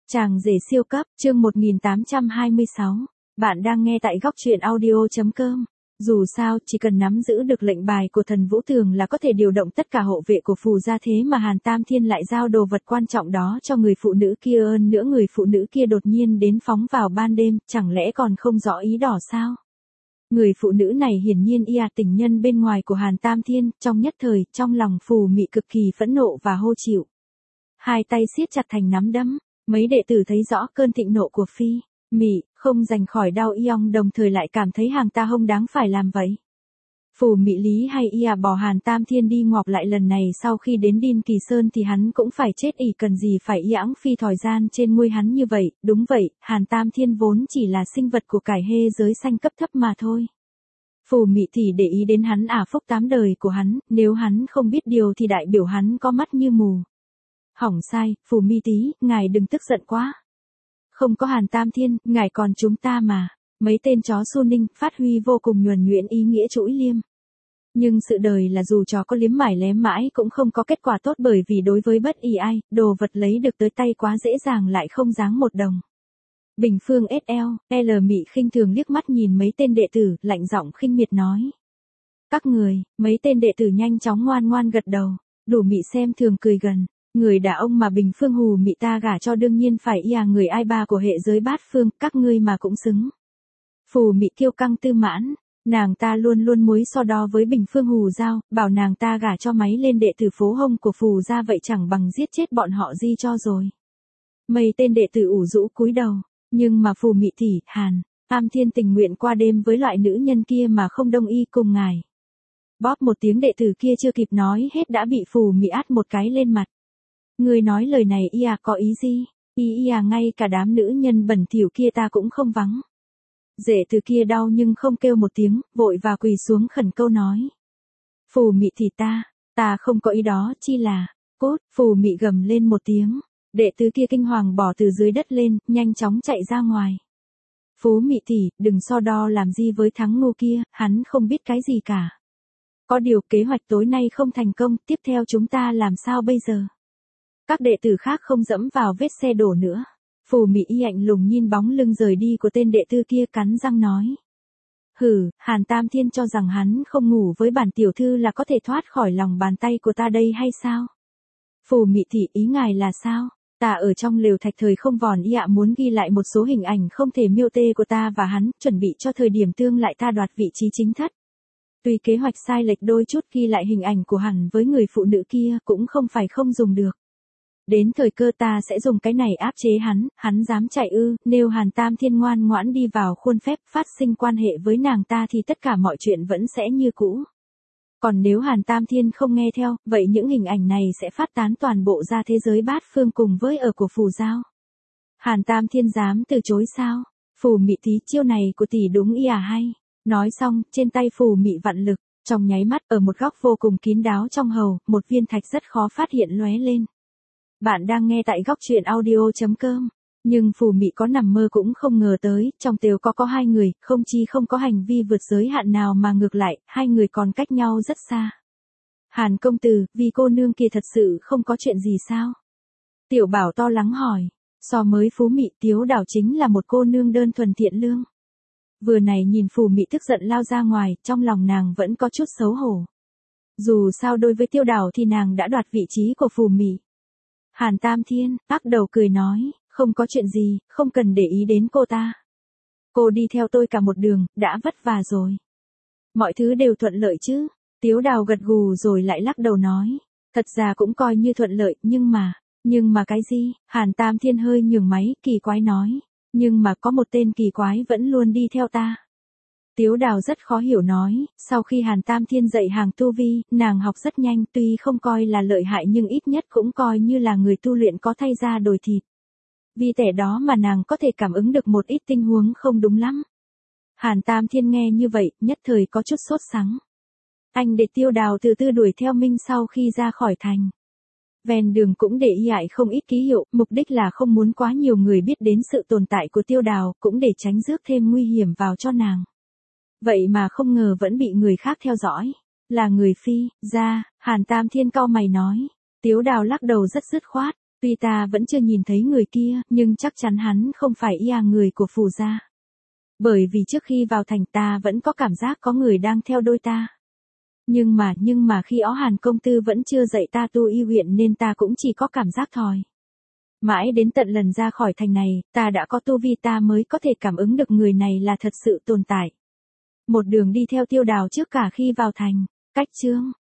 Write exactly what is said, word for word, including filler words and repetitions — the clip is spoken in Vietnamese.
Chàng rể siêu cấp, chương một nghìn tám trăm hai mươi sáu. Bạn đang nghe tại góc truyện audio.com. Dù sao, chỉ cần nắm giữ được lệnh bài của thần Vũ Thường là có thể điều động tất cả hộ vệ của phù gia, thế mà Hàn Tam Thiên lại giao đồ vật quan trọng đó cho người phụ nữ kia. Hơn nữa người phụ nữ kia đột nhiên đến phóng vào ban đêm, chẳng lẽ còn không rõ ý đỏ sao? Người phụ nữ này hiển nhiên y là tình nhân bên ngoài của Hàn Tam Thiên, trong nhất thời, trong lòng Phù Mị cực kỳ phẫn nộ và hô chịu. Hai tay siết chặt thành nắm đấm. Mấy đệ tử thấy rõ cơn thịnh nộ của Phi Mị, không rành khỏi đau yong, đồng thời lại cảm thấy hàng ta hông đáng phải làm vậy. Phù Mị lý hay y à bỏ Hàn Tam Thiên đi ngọc lại lần này, sau khi đến Đin Kỳ Sơn thì hắn cũng phải chết, ỷ cần gì phải y ẵng phi thời gian trên ngôi hắn như vậy. Đúng vậy, Hàn Tam Thiên vốn chỉ là sinh vật của cải hê giới xanh cấp thấp mà thôi. Phù Mị thì để ý đến hắn à phúc tám đời của hắn, nếu hắn không biết điều thì đại biểu hắn có mắt như mù. Hỏng sai, Phù Mi tí, ngài đừng tức giận quá. Không có Hàn Tam Thiên, ngài còn chúng ta mà. Mấy tên chó Su Ninh phát huy vô cùng nhuần nhuyễn ý nghĩa trũi liêm. Nhưng sự đời là dù chó có liếm mải lém mãi cũng không có kết quả tốt, bởi vì đối với bất kỳ ai, đồ vật lấy được tới tay quá dễ dàng lại không đáng một đồng. Bình Phương ét lờ, L Mị khinh thường liếc mắt nhìn mấy tên đệ tử, lạnh giọng khinh miệt nói. Các người, mấy tên đệ tử nhanh chóng ngoan ngoan gật đầu, đủ Mị xem thường cười gần. Người đàn ông mà Bình Phương hù Mị ta gả cho đương nhiên phải y à người ai ba của hệ giới bát phương, các ngươi mà cũng xứng. Phù Mị kiêu căng tư mãn, nàng ta luôn luôn mối so đo với Bình Phương hù giao, bảo nàng ta gả cho máy lên đệ tử phố hông của phù gia, vậy chẳng bằng giết chết bọn họ di cho rồi. Mấy tên đệ tử ủ rũ cúi đầu, nhưng mà Phù Mị thì, Hàn Tam Thiên tình nguyện qua đêm với loại nữ nhân kia mà không đồng ý cùng ngài. Bóp một tiếng, đệ tử kia chưa kịp nói hết đã bị Phù Mị át một cái lên mặt. Người nói lời này y à có ý gì? Y y à ngay cả đám nữ nhân bẩn thỉu kia ta cũng không vắng. Rể từ kia đau nhưng không kêu một tiếng, vội và quỳ xuống khẩn câu nói. Phù Mị thì ta, ta không có ý đó, chi là, cốt, Phù Mị gầm lên một tiếng. Đệ tử kia kinh hoàng bỏ từ dưới đất lên, nhanh chóng chạy ra ngoài. Phú Mị thì, đừng so đo làm gì với thắng ngu kia, hắn không biết cái gì cả. Có điều kế hoạch tối nay không thành công, tiếp theo chúng ta làm sao bây giờ? Các đệ tử khác không dẫm vào vết xe đổ nữa. Phù Mị y lạnh lùng nhìn bóng lưng rời đi của tên đệ tử kia, cắn răng nói. Hừ, Hàn Tam Thiên cho rằng hắn không ngủ với bản tiểu thư là có thể thoát khỏi lòng bàn tay của ta đây hay sao? Phù Mị thị, ý ngài là sao? Ta ở trong lều thạch thời không vòn y ạ muốn ghi lại một số hình ảnh không thể miêu tê của ta và hắn, chuẩn bị cho thời điểm tương lại ta đoạt vị trí chính thất. Tuy kế hoạch sai lệch đôi chút, ghi lại hình ảnh của hắn với người phụ nữ kia cũng không phải không dùng được. Đến thời cơ ta sẽ dùng cái này áp chế hắn, hắn dám chạy ư? Nếu Hàn Tam Thiên ngoan ngoãn đi vào khuôn phép phát sinh quan hệ với nàng ta thì tất cả mọi chuyện vẫn sẽ như cũ. Còn nếu Hàn Tam Thiên không nghe theo, vậy những hình ảnh này sẽ phát tán toàn bộ ra thế giới bát phương cùng với ở của phù giao. Hàn Tam Thiên dám từ chối sao? Phù Mị tí, chiêu này của tỷ đúng y à hay. Nói xong, trên tay Phù Mị vạn lực, trong nháy mắt ở một góc vô cùng kín đáo trong hầu, một viên thạch rất khó phát hiện lóe lên. Bạn đang nghe tại góc truyện audio.com. Nhưng Phù Mị có nằm mơ cũng không ngờ tới, trong tều có có hai người, không chi không có hành vi vượt giới hạn nào mà ngược lại, hai người còn cách nhau rất xa. Hàn công tử, vì cô nương kia thật sự không có chuyện gì sao? Tiểu Bảo to lắng hỏi. So mới Phú Mị, Tiếu Đào chính là một cô nương đơn thuần thiện lương. Vừa này nhìn Phù Mị tức giận lao ra ngoài, trong lòng nàng vẫn có chút xấu hổ. Dù sao đối với Tiêu Đào thì nàng đã đoạt vị trí của Phù Mị. Hàn Tam Thiên, lắc đầu cười nói, không có chuyện gì, không cần để ý đến cô ta. Cô đi theo tôi cả một đường, đã vất vả rồi. Mọi thứ đều thuận lợi chứ? Tiếu Đào gật gù rồi lại lắc đầu nói, thật ra cũng coi như thuận lợi, nhưng mà, nhưng mà cái gì? Hàn Tam Thiên hơi nhường máy, kỳ quái nói, nhưng mà có một tên kỳ quái vẫn luôn đi theo ta. Tiếu Đào rất khó hiểu nói, sau khi Hàn Tam Thiên dạy hàng tu vi, nàng học rất nhanh, tuy không coi là lợi hại nhưng ít nhất cũng coi như là người tu luyện có thay da đổi thịt. Vì thế đó mà nàng có thể cảm ứng được một ít tình huống không đúng lắm. Hàn Tam Thiên nghe như vậy, nhất thời có chút sốt sắng. Anh để Tiêu Đào từ từ đuổi theo Minh sau khi ra khỏi thành. Ven đường cũng để y ải không ít ký hiệu, mục đích là không muốn quá nhiều người biết đến sự tồn tại của Tiêu Đào, cũng để tránh rước thêm nguy hiểm vào cho nàng. Vậy mà không ngờ vẫn bị người khác theo dõi. Là người Phi, ra, Hàn Tam Thiên cau mày nói. Tiếu Đào lắc đầu rất dứt khoát. Tuy ta vẫn chưa nhìn thấy người kia, nhưng chắc chắn hắn không phải ia người của Phù gia. Bởi vì trước khi vào thành ta vẫn có cảm giác có người đang theo đuôi ta. Nhưng mà, nhưng mà khi Ó Hàn công tử vẫn chưa dạy ta tu y huyện nên ta cũng chỉ có cảm giác thòi. Mãi đến tận lần ra khỏi thành này, ta đã có tu vi ta mới có thể cảm ứng được người này là thật sự tồn tại. Một đường đi theo Tiêu Đào trước cả khi vào thành, cách chương